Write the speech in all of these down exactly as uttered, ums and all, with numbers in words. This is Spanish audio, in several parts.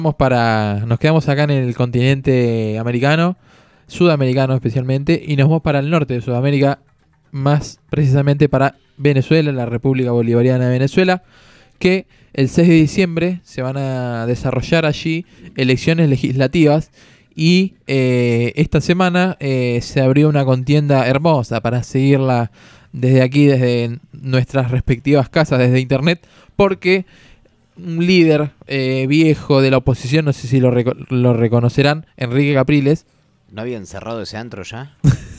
Vamos para, nos quedamos acá en el continente americano, sudamericano especialmente, y nos vamos para el norte de Sudamérica, más precisamente para Venezuela, la República Bolivariana de Venezuela, que el seis de diciembre se van a desarrollar allí elecciones legislativas y eh, esta semana eh, se abrió una contienda hermosa para seguirla desde aquí, desde nuestras respectivas casas, desde internet, porque un líder eh, viejo de la oposición, no sé si lo, reco- lo reconocerán, Enrique Capriles. ¿No habían cerrado ese antro ya?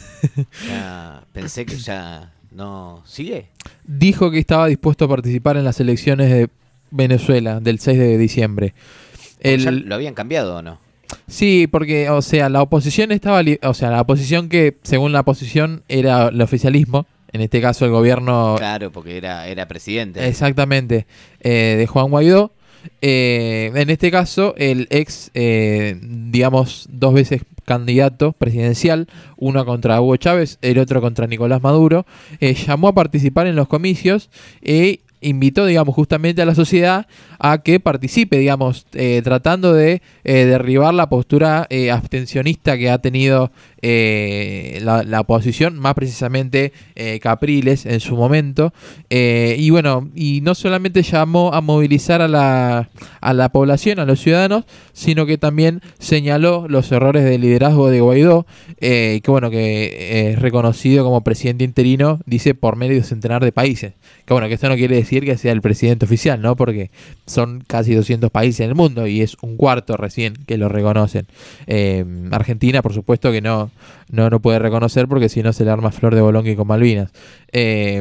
Ya pensé que ya no... ¿Sigue? Dijo que estaba dispuesto a participar en las elecciones de Venezuela del seis de diciembre. El... ¿Ya lo habían cambiado o no? Sí, porque, o sea, la oposición estaba... Li- o sea, la oposición que, según la oposición, era el oficialismo. En este caso el gobierno... Claro, porque era, era presidente. Exactamente, eh, de Juan Guaidó. Eh, en este caso, el ex, eh, digamos, dos veces candidato presidencial, uno contra Hugo Chávez, el otro contra Nicolás Maduro, eh, llamó a participar en los comicios e invitó, digamos, justamente a la sociedad a que participe, digamos, eh, tratando de eh, derribar la postura eh, abstencionista que ha tenido eh, la, la oposición, más precisamente eh, Capriles en su momento. Eh, y bueno, y no solamente llamó a movilizar a la, a la población, a los ciudadanos, sino que también señaló los errores del liderazgo de Guaidó, eh, que bueno, que es reconocido como presidente interino, dice, por medio de un centenar de países. Que bueno, que esto no quiere decir que sea el presidente oficial, ¿no? Porque son casi doscientos países en el mundo y es un cuarto recién que lo reconocen. Eh, Argentina, por supuesto que no, no, no puede reconocer porque si no se le arma flor de bolonqui con Malvinas. Eh,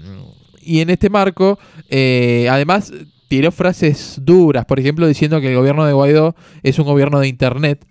y en este marco, eh, además, tiró frases duras, por ejemplo, diciendo que el gobierno de Guaidó es un gobierno de internet.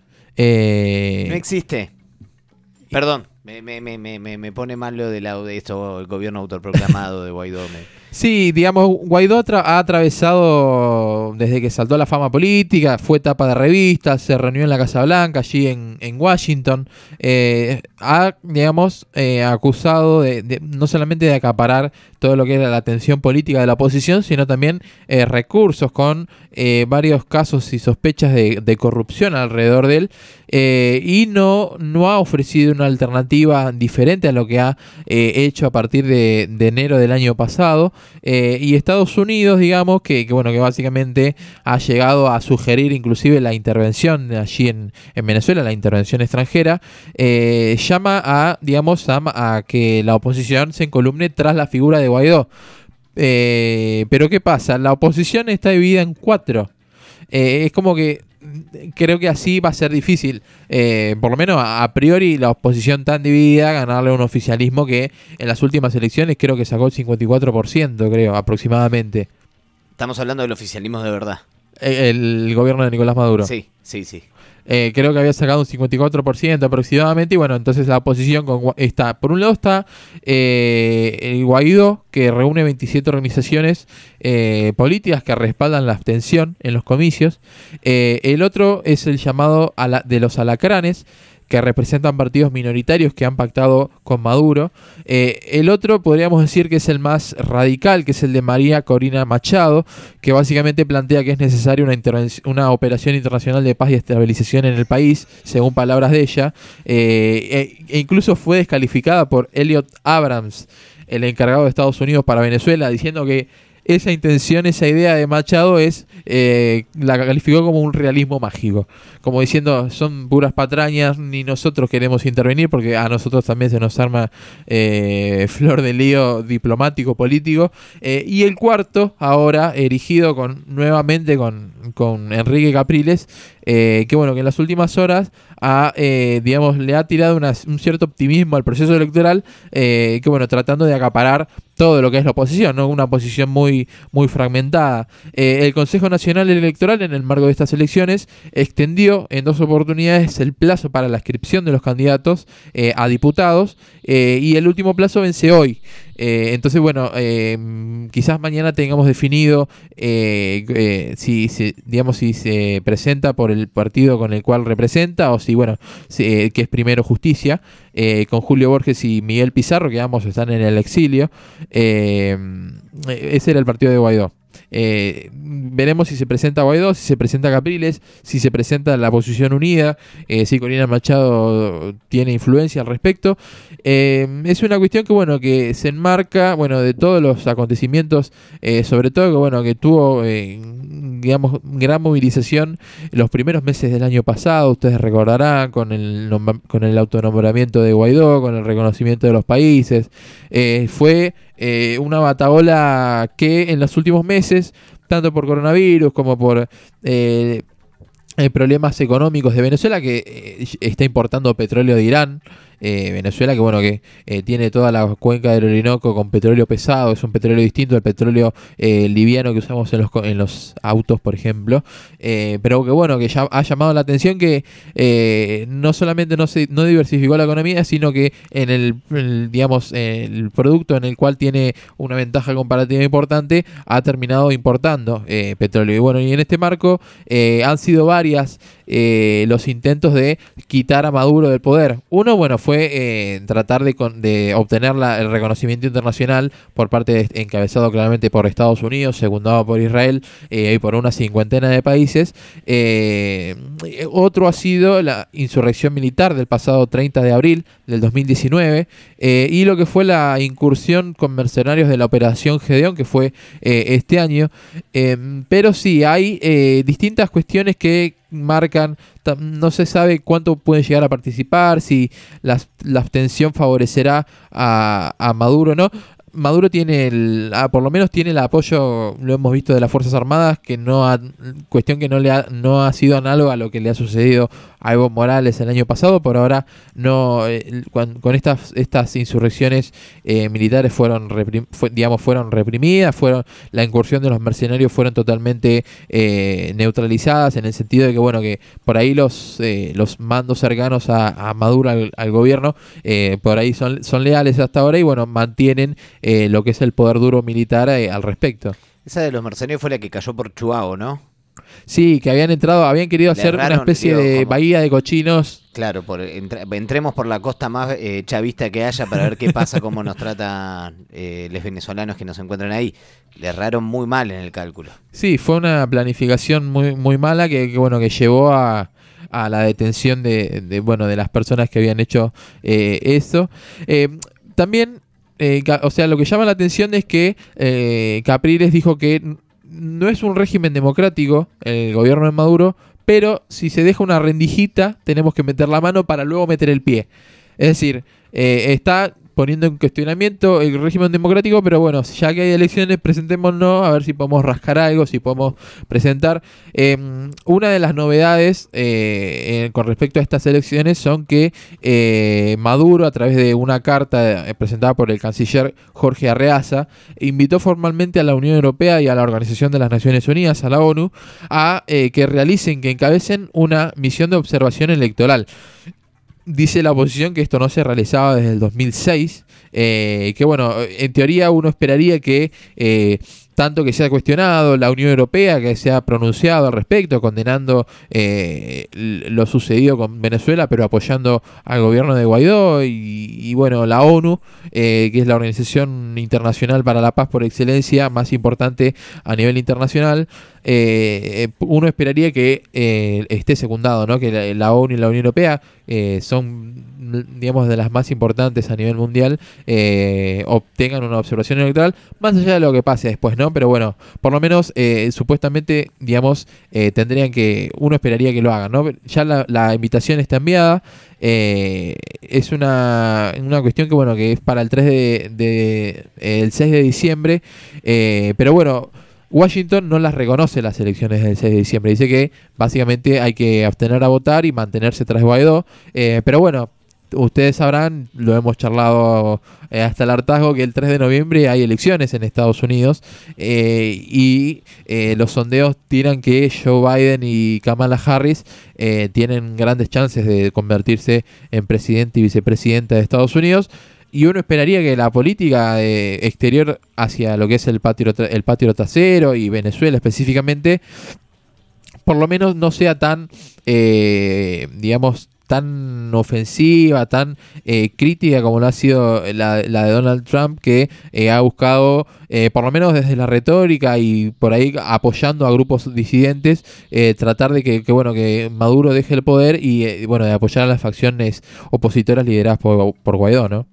Eh, No existe. Perdón, me, me, me, me, me pone mal lo de, la, de esto, el gobierno autoproclamado de Guaidó. Me... Sí, digamos, Guaidó ha, tra- ha atravesado desde que saltó a la fama política, fue tapa de revistas, se reunió en la Casa Blanca, allí en, en Washington. Eh, ha, digamos, eh, acusado de, de no solamente de acaparar todo lo que era la atención política de la oposición, sino también eh, recursos con eh, varios casos y sospechas de, de corrupción alrededor de él. Eh, y no, no ha ofrecido una alternativa diferente a lo que ha eh, hecho a partir de, de enero del año pasado. Eh, y Estados Unidos, digamos, que, que bueno, que básicamente ha llegado a sugerir inclusive la intervención allí en, en Venezuela, la intervención extranjera, eh, llama a, digamos, a, a que la oposición se encolumne tras la figura de Guaidó. Eh, pero ¿qué pasa? La oposición está dividida en cuatro. Eh, es como que creo que así va a ser difícil, eh, por lo menos a, a priori la oposición tan dividida, ganarle a un oficialismo que en las últimas elecciones creo que sacó el cincuenta y cuatro por ciento, creo, aproximadamente. Estamos hablando del oficialismo de verdad. El, el gobierno de Nicolás Maduro. Sí, sí, sí. Eh, creo que había sacado un cincuenta y cuatro por ciento aproximadamente. Y bueno, entonces la oposición con, está, por un lado está eh, el Guaidó, que reúne veintisiete organizaciones eh, políticas que respaldan la abstención en los comicios. Eh, el otro es el llamado ala, de los alacranes, que representan partidos minoritarios que han pactado con Maduro. Eh, el otro podríamos decir que es el más radical, que es el de María Corina Machado, que básicamente plantea que es necesaria una, intervención, una operación internacional de paz y estabilización en el país, según palabras de ella, eh, e, e incluso fue descalificada por Elliot Abrams, el encargado de Estados Unidos para Venezuela, diciendo que esa intención, esa idea de Machado es eh, la calificó como un realismo mágico, como diciendo son puras patrañas, ni nosotros queremos intervenir porque a nosotros también se nos arma eh, flor de lío diplomático, político. Eh, y el cuarto, ahora erigido con nuevamente con, con Enrique Capriles, eh, que bueno, que en las últimas horas ha, eh, digamos, le ha tirado una, un cierto optimismo al proceso electoral, eh, que bueno, tratando de acaparar todo lo que es la oposición, ¿no? Una oposición muy, muy fragmentada. Eh, el Consejo Nacional Electoral, en el marco de estas elecciones, extendió en dos oportunidades el plazo para la inscripción de los candidatos eh, a diputados, eh, y el último plazo vence hoy. Eh, entonces, bueno, eh, quizás mañana tengamos definido eh, eh, si, si, digamos, si se presenta por el partido con el cual representa o si, bueno, si, eh, que es Primero Justicia, eh, con Julio Borges y Miguel Pizarro, que ambos están en el exilio. Eh, ese era el partido de Guaidó. eh, veremos si se presenta Guaidó, si se presenta Capriles, si se presenta la Oposición Unida, eh, si Corina Machado tiene influencia al respecto. Eh, es una cuestión que, bueno, que se enmarca, bueno, de todos los acontecimientos, eh, sobre todo que, bueno, que tuvo, eh, digamos, gran movilización los primeros meses del año pasado, ustedes recordarán, con el, con el autonombramiento de Guaidó, con el reconocimiento de los países. Eh, fue eh, una batahola que en los últimos meses, tanto por coronavirus como por eh, eh, problemas económicos de Venezuela, que eh, está importando petróleo de Irán. Eh, Venezuela, que bueno, que eh, tiene toda la cuenca del Orinoco con petróleo pesado, es un petróleo distinto al petróleo eh, liviano que usamos en los, en los autos, por ejemplo, eh, pero que bueno, que ya ha llamado la atención que eh, no solamente no se no diversificó la economía, sino que en el, el digamos el producto en el cual tiene una ventaja comparativa importante, ha terminado importando eh, petróleo. Y bueno, y en este marco eh, han sido varias eh, los intentos de quitar a Maduro del poder. Uno, bueno, fue eh, tratar de, con, de obtener la, el reconocimiento internacional por parte de, encabezado claramente por Estados Unidos, secundado por Israel eh, y por una cincuentena de países. Eh, otro ha sido la insurrección militar del pasado treinta de abril del dos mil diecinueve eh, y lo que fue la incursión con mercenarios de la Operación Gedeón, que fue eh, este año. Eh, pero sí, hay eh, distintas cuestiones que marcan, no se sabe cuánto pueden llegar a participar, si la, la abstención favorecerá a, a Maduro o no. Maduro tiene, el, ah, por lo menos tiene el apoyo, lo hemos visto, de las Fuerzas Armadas, que no ha, cuestión que no le ha, no ha sido análoga a lo que le ha sucedido a Evo Morales el año pasado. Por ahora no, eh, con, con estas estas insurrecciones eh, militares fueron, reprim, fue, digamos, fueron reprimidas, fueron la incursión de los mercenarios fueron totalmente eh, neutralizadas, en el sentido de que bueno, que por ahí los eh, los mandos cercanos a, a Maduro, al, al gobierno, eh, por ahí son, son leales hasta ahora y bueno, mantienen Eh, lo que es el poder duro militar eh, al respecto. Esa de los mercenarios fue la que cayó por Chuao, ¿no? Sí, que habían entrado, habían querido hacer erraron, una especie digo, de como, bahía de cochinos. Claro, por, entre, entremos por la costa más eh, chavista que haya para ver qué pasa, cómo nos tratan eh, los venezolanos que nos encuentran ahí. Le erraron muy mal en el cálculo. Sí, fue una planificación muy muy mala que, que bueno, que llevó a a la detención de, de bueno de las personas que habían hecho eh, eso. Eh, también Eh, o sea, lo que llama la atención es que eh, Capriles dijo que no es un régimen democrático el gobierno de Maduro, pero si se deja una rendijita tenemos que meter la mano para luego meter el pie. Es decir, eh, está poniendo en cuestionamiento el régimen democrático, pero bueno, ya que hay elecciones, presentémonos a ver si podemos rascar algo, si podemos presentar. Eh, una de las novedades eh, eh, con respecto a estas elecciones son que eh, Maduro, a través de una carta eh, presentada por el canciller Jorge Arreaza, invitó formalmente a la Unión Europea y a la Organización de las Naciones Unidas, a la ONU, a eh, que realicen, que encabecen una misión de observación electoral. Dice la oposición que esto no se realizaba desde el dos mil seis, eh, que bueno, en teoría uno esperaría que eh, tanto que se ha cuestionado la Unión Europea, que se ha pronunciado al respecto, condenando eh, lo sucedido con Venezuela, pero apoyando al gobierno de Guaidó, y, y bueno, la ONU, eh, que es la Organización Internacional para la Paz por excelencia, más importante a nivel internacional, eh, uno esperaría que eh, esté secundado, ¿no? Que la, la ONU y la Unión Europea eh, son, digamos, de las más importantes a nivel mundial, eh, obtengan una observación electoral, más allá de lo que pase después, ¿no? Pero bueno, por lo menos eh, supuestamente, digamos, eh, tendrían que, uno esperaría que lo hagan, ¿no? Ya la, la invitación está enviada, eh, es una, una cuestión que bueno, que es para el tres de, de el seis de diciembre, eh, pero bueno, Washington no las reconoce las elecciones del seis de diciembre. Dice que básicamente hay que abstener a votar y mantenerse tras Guaidó. Eh, pero bueno, ustedes sabrán, lo hemos charlado eh, hasta el hartazgo, que el tres de noviembre hay elecciones en Estados Unidos eh, y eh, los sondeos tiran que Joe Biden y Kamala Harris eh, tienen grandes chances de convertirse en presidente y vicepresidenta de Estados Unidos. Y uno esperaría que la política eh, exterior hacia lo que es el patio, el patio trasero y Venezuela específicamente, por lo menos no sea tan, eh, digamos, tan ofensiva, tan eh, crítica como lo ha sido la, la de Donald Trump, que eh, ha buscado, eh, por lo menos desde la retórica y por ahí apoyando a grupos disidentes, eh, tratar de que, que bueno que Maduro deje el poder y eh, bueno de apoyar a las facciones opositoras lideradas por, por Guaidó, ¿no?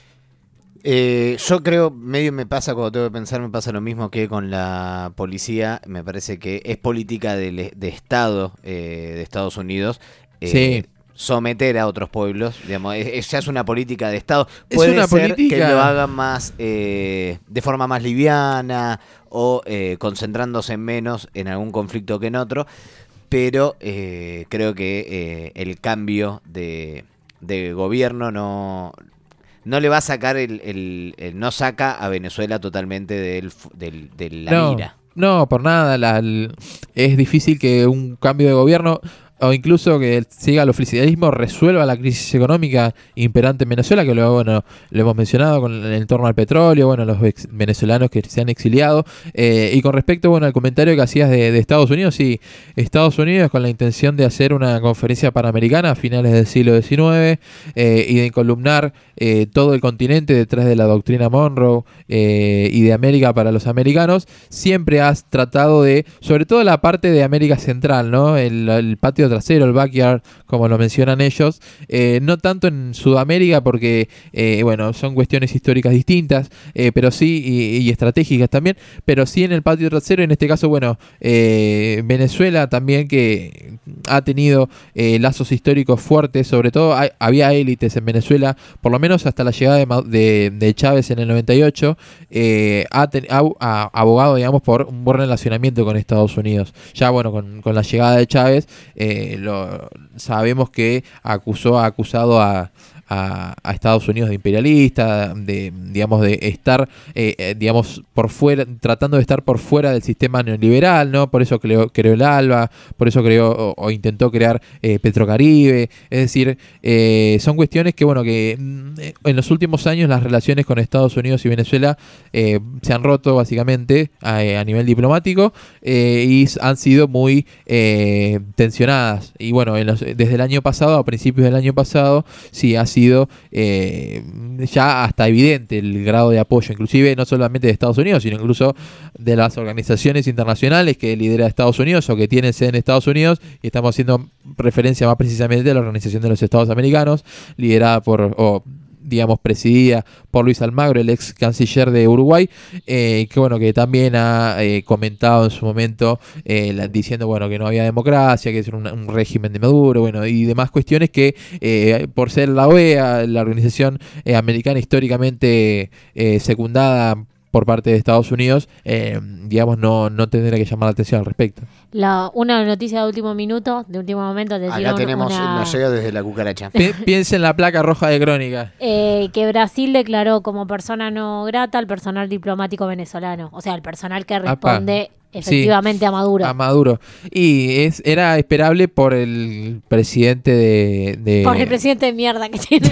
Eh, yo creo, medio me pasa cuando tengo que pensar, me pasa lo mismo que con la policía. Me parece que es política de, de Estado eh, de Estados Unidos. Eh, Sí. Someter a otros pueblos, digamos, es, ya es una política de Estado. Puede Es una ser política que lo hagan más eh, de forma más liviana o eh, concentrándose menos en algún conflicto que en otro, pero eh, creo que eh, el cambio de, de gobierno no, no le va a sacar el, el, el no saca a Venezuela totalmente del, del, de la no, mira. No, por nada. La, el, es difícil que un cambio de gobierno o incluso que siga el oficialismo resuelva la crisis económica imperante en Venezuela, que luego, bueno, lo hemos mencionado con el entorno al petróleo, bueno, los ex venezolanos que se han exiliado. Eh, y con respecto, bueno, al comentario que hacías de, de Estados Unidos, sí, Estados Unidos con la intención de hacer una conferencia panamericana a finales del siglo diecinueve eh, y de columnar eh, todo el continente detrás de la doctrina Monroe eh, y de América para los americanos, siempre has tratado de, sobre todo la parte de América Central, ¿no? El, el patio trasero, el backyard, como lo mencionan ellos, eh, no tanto en Sudamérica porque, eh, bueno, son cuestiones históricas distintas, eh, pero sí, y, y estratégicas también, pero sí en el patio trasero, en este caso, bueno, eh, Venezuela también que ha tenido eh, lazos históricos fuertes, sobre todo hay, había élites en Venezuela, por lo menos hasta la llegada de, de, de Chávez en el noventa y ocho, eh, ha, ten, ha, ha abogado, digamos, por un buen relacionamiento con Estados Unidos. Ya, bueno, con, con la llegada de Chávez, eh, lo, sabemos que acusó, ha acusado a, a, a Estados Unidos de imperialista, de, digamos, de estar, eh, digamos, por fuera, tratando de estar por fuera del sistema neoliberal, ¿no? Por eso creó, creó el ALBA, por eso creó o, o intentó crear eh, Petrocaribe. Es decir, eh, son cuestiones que, bueno, que en los últimos años las relaciones con Estados Unidos y Venezuela eh, se han roto básicamente a, a nivel diplomático eh, y han sido muy eh, tensionadas. Y bueno, en los, desde el año pasado, a principios del año pasado, sí ha sido eh, ya hasta evidente el grado de apoyo, inclusive no solamente de Estados Unidos, sino incluso de las organizaciones internacionales que lidera Estados Unidos o que tienen sede en Estados Unidos, y estamos haciendo referencia más precisamente a la Organización de los Estados Americanos, liderada por... o digamos, presidida por Luis Almagro, el ex canciller de Uruguay, eh, que bueno, que también ha eh, comentado en su momento, eh, la, diciendo, bueno, que no había democracia, que es un, un régimen de Maduro, bueno, y demás cuestiones que, eh, por ser la O E A, la organización eh, americana históricamente eh, secundada por parte de Estados Unidos, eh, digamos, no, no tendría que llamar la atención al respecto. La, una noticia de último minuto, de último momento. Te Acá tenemos, una... nos llega desde la cucaracha. Pi piensa en la placa roja de Crónica. Eh, que Brasil declaró como persona no grata al personal diplomático venezolano. O sea, el personal que responde... Apa. Efectivamente, sí, a Maduro. A Maduro. Y es, era esperable por el presidente de... de... Por el presidente de mierda que tiene.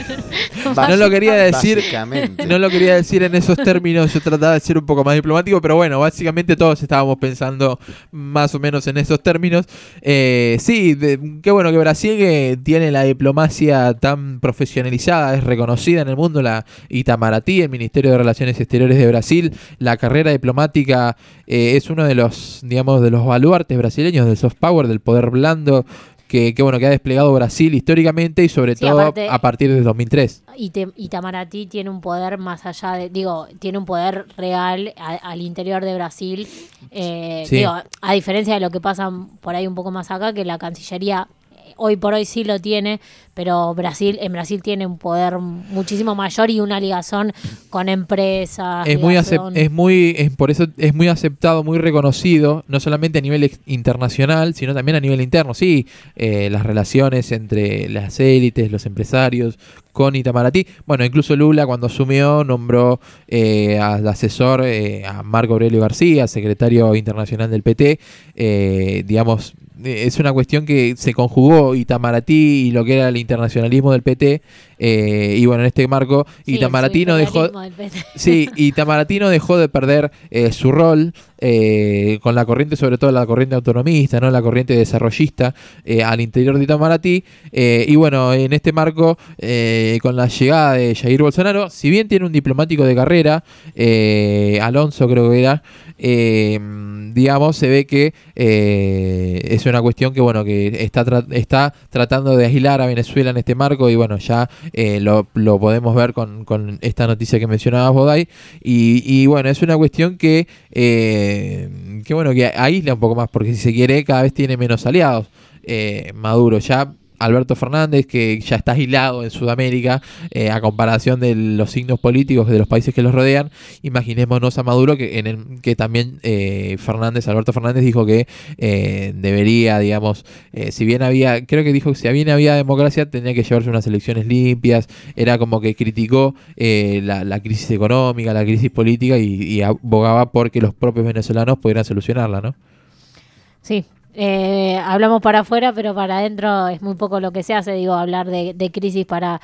No lo quería decir, no lo quería decir en esos términos, yo trataba de ser un poco más diplomático, pero bueno, básicamente todos estábamos pensando más o menos en esos términos. Eh, sí, de, qué bueno que Brasil, que tiene la diplomacia tan profesionalizada, es reconocida en el mundo, la Itamaraty, el Ministerio de Relaciones Exteriores de Brasil, la carrera diplomática eh, es uno de los digamos, de los baluartes brasileños, del soft power, del poder blando que, que bueno, que ha desplegado Brasil históricamente y sobre sí, todo aparte, a partir de dos mil tres. Y Itamaraty tiene un poder más allá de, digo, tiene un poder real a, al interior de Brasil, eh, sí. digo, a diferencia de lo que pasa por ahí un poco más acá, que la Cancillería hoy por hoy sí lo tiene, pero Brasil en Brasil tiene un poder muchísimo mayor y una ligazón con empresas. Es muy, es muy es por eso es muy aceptado, muy reconocido, no solamente a nivel internacional, sino también a nivel interno. Sí, eh, las relaciones entre las élites, los empresarios, con Itamaraty. Bueno, incluso Lula cuando asumió nombró eh, al asesor eh, a Marco Aurelio García, secretario internacional del P T, eh, digamos, es una cuestión que se conjugó Itamaraty y lo que era el internacionalismo del P T Eh, y bueno, en este marco, sí, Itamaraty no dejó, sí, Itamaraty no dejó de perder eh, su rol eh, con la corriente, sobre todo la corriente autonomista, no la corriente desarrollista eh, al interior de Itamaraty. Eh, y bueno, en este marco, eh, con la llegada de Jair Bolsonaro, si bien tiene un diplomático de carrera, eh, Alonso creo que era, eh, digamos, se ve que eh, es una cuestión que bueno que está, tra está tratando de aislar a Venezuela en este marco, y bueno, ya eh, lo, lo podemos ver con, con esta noticia que mencionabas, Boday, y, y bueno, es una cuestión que eh, que bueno, que aísla un poco más, porque si se quiere cada vez tiene menos aliados. eh, Maduro ya, Alberto Fernández, que ya está aislado en Sudamérica eh, a comparación de los signos políticos de los países que los rodean. Imaginémonos a Maduro, que en el que también eh, Fernández, Alberto Fernández dijo que eh, debería, digamos, eh, si bien había, creo que dijo que si bien había democracia, tenía que llevarse unas elecciones limpias. Era como que criticó eh, la, la crisis económica, la crisis política, y, y abogaba porque los propios venezolanos pudieran solucionarla, ¿no? Sí. Eh, hablamos para afuera, pero para adentro es muy poco lo que se hace, digo, hablar de, de crisis para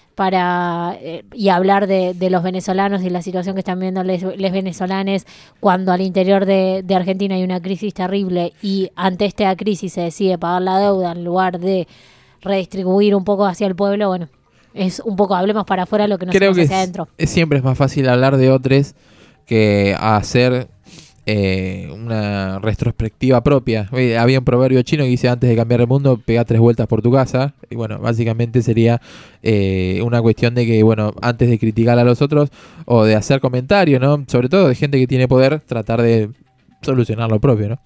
para eh, y hablar de, de los venezolanos y la situación que están viviendo les, les venezolanes, cuando al interior de, de Argentina hay una crisis terrible y ante esta crisis se decide pagar la deuda en lugar de redistribuir un poco hacia el pueblo. Bueno, es un poco, hablemos para afuera lo que nos Creo hace que hacia es, adentro. Es, siempre es más fácil hablar de otros que hacer Eh, una retrospectiva propia. Oye, había un proverbio chino que dice: antes de cambiar el mundo, pega tres vueltas por tu casa. Y bueno, básicamente sería eh, una cuestión de que, bueno, antes de criticar a los otros o de hacer comentarios, ¿no? Sobre todo de gente que tiene poder, tratar de solucionar lo propio, ¿no?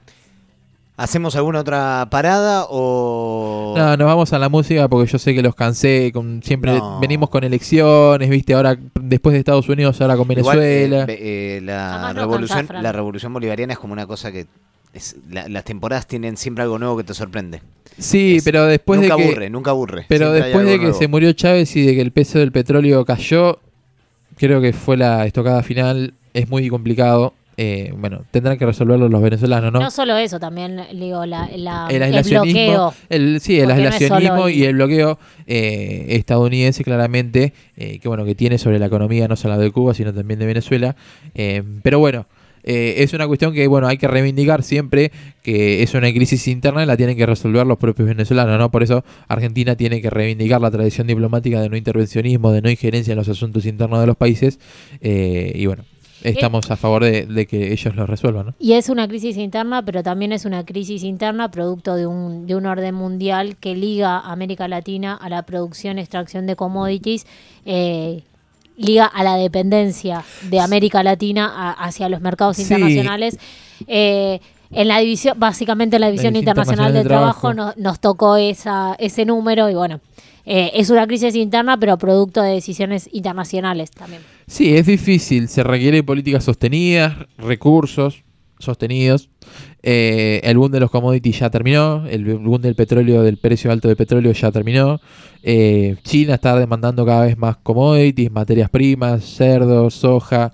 ¿Hacemos alguna otra parada o...? No, nos vamos a la música porque yo sé que los cansé. Con, siempre no. venimos con elecciones, ¿viste? Ahora, después de Estados Unidos, ahora con Venezuela. Igual, eh, eh, la, revolución, cansar, la revolución bolivariana es como una cosa que... Es, la, las temporadas tienen siempre algo nuevo que te sorprende. Sí, es, pero después nunca de que... aburre, nunca aburre. Pero siempre después de que nuevo. se murió Chávez y de que el peso del petróleo cayó, creo que fue la estocada final. Es muy complicado. Eh, bueno, tendrán que resolverlo los venezolanos, ¿no? No solo eso, también digo la, la, el, el bloqueo. El, sí, el aislacionismo no y el bloqueo eh, estadounidense, claramente, eh, que bueno, que tiene sobre la economía no solo de Cuba, sino también de Venezuela. Eh, pero bueno, eh, es una cuestión que bueno, hay que reivindicar siempre, que es una crisis interna y la tienen que resolver los propios venezolanos, ¿no? Por eso Argentina tiene que reivindicar la tradición diplomática de no intervencionismo, de no injerencia en los asuntos internos de los países. Eh, y bueno, estamos a favor de, de que ellos lo resuelvan, ¿no? Y es una crisis interna, pero también es una crisis interna producto de un, de un orden mundial que liga a América Latina a la producción y extracción de commodities, eh, liga a la dependencia de América Latina a, hacia los mercados sí. internacionales. Eh, en la división, básicamente en la división, la división internacional, internacional de trabajo, trabajo nos, nos tocó esa, ese número y bueno, eh, es una crisis interna, pero producto de decisiones internacionales también. Sí, es difícil, se requiere políticas sostenidas, recursos sostenidos. Eh, el boom de los commodities ya terminó, el boom del petróleo, del precio alto del petróleo ya terminó. Eh, China está demandando cada vez más commodities, materias primas, cerdo, soja,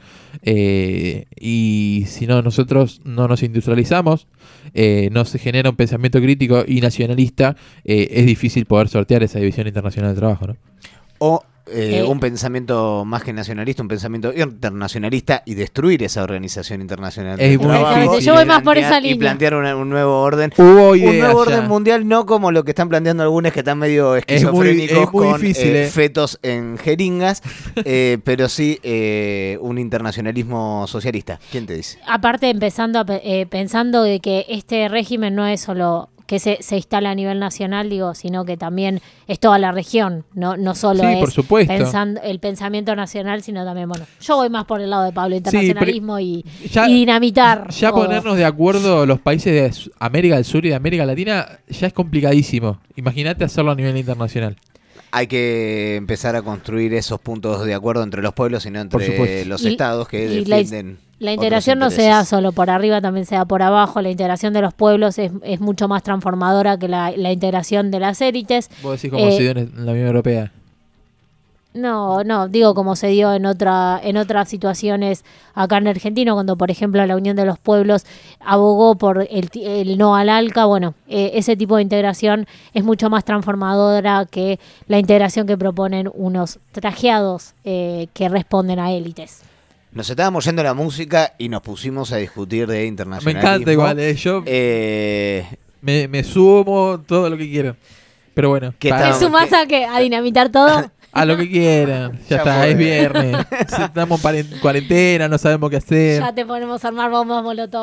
eh, y si no nosotros no nos industrializamos, eh, no se genera un pensamiento crítico y nacionalista, eh, es difícil poder sortear esa división internacional del trabajo, ¿no? O Eh, eh, un pensamiento más que nacionalista, un pensamiento internacionalista y destruir esa organización internacional es del muy trabajo. Yo voy más por esa línea. Y plantear una, un nuevo orden. Hubo un nuevo orden ya. mundial, no como lo que están planteando algunos que están medio esquizofrénicos es muy, es muy con difícil, eh, eh. fetos en jeringas, eh, pero sí eh, un internacionalismo socialista. ¿Quién te dice? Aparte, empezando a, eh, pensando de que este régimen no es solo que se, se instala a nivel nacional, digo, sino que también es toda la región, no, no solo sí, es por supuesto. Pensando, el pensamiento nacional, sino también, bueno, yo voy más por el lado de Pablo, internacionalismo sí, y, ya, y dinamitar. Ya o... ponernos de acuerdo los países de América del Sur y de América Latina ya es complicadísimo. Imagínate hacerlo a nivel internacional. Hay que empezar a construir esos puntos de acuerdo entre los pueblos y no entre los y, estados que y defienden. La, la integración no se da solo por arriba, también se da por abajo. La integración de los pueblos es, es mucho más transformadora que la, la integración de las élites. Vos decís como eh, se dio en la Unión Europea. No, no, digo como se dio en otra, en otras situaciones acá en Argentina, cuando por ejemplo la Unión de los Pueblos abogó por el, el no al ALCA. Bueno, eh, ese tipo de integración es mucho más transformadora que la integración que proponen unos trajeados eh, que responden a élites. Nos estábamos yendo a la música y nos pusimos a discutir de Me internacionalismo. encanta igual, eh, yo Eh, me, me sumo todo lo que quieran. Pero bueno, ¿Qué para- tal? ¿Te sumás a qué? ¿A dinamitar todo? a lo que quieran. Ya, Ya está, fue. es viernes. Estamos en cuarentena, no sabemos qué hacer. Ya te ponemos a armar bombas molotov.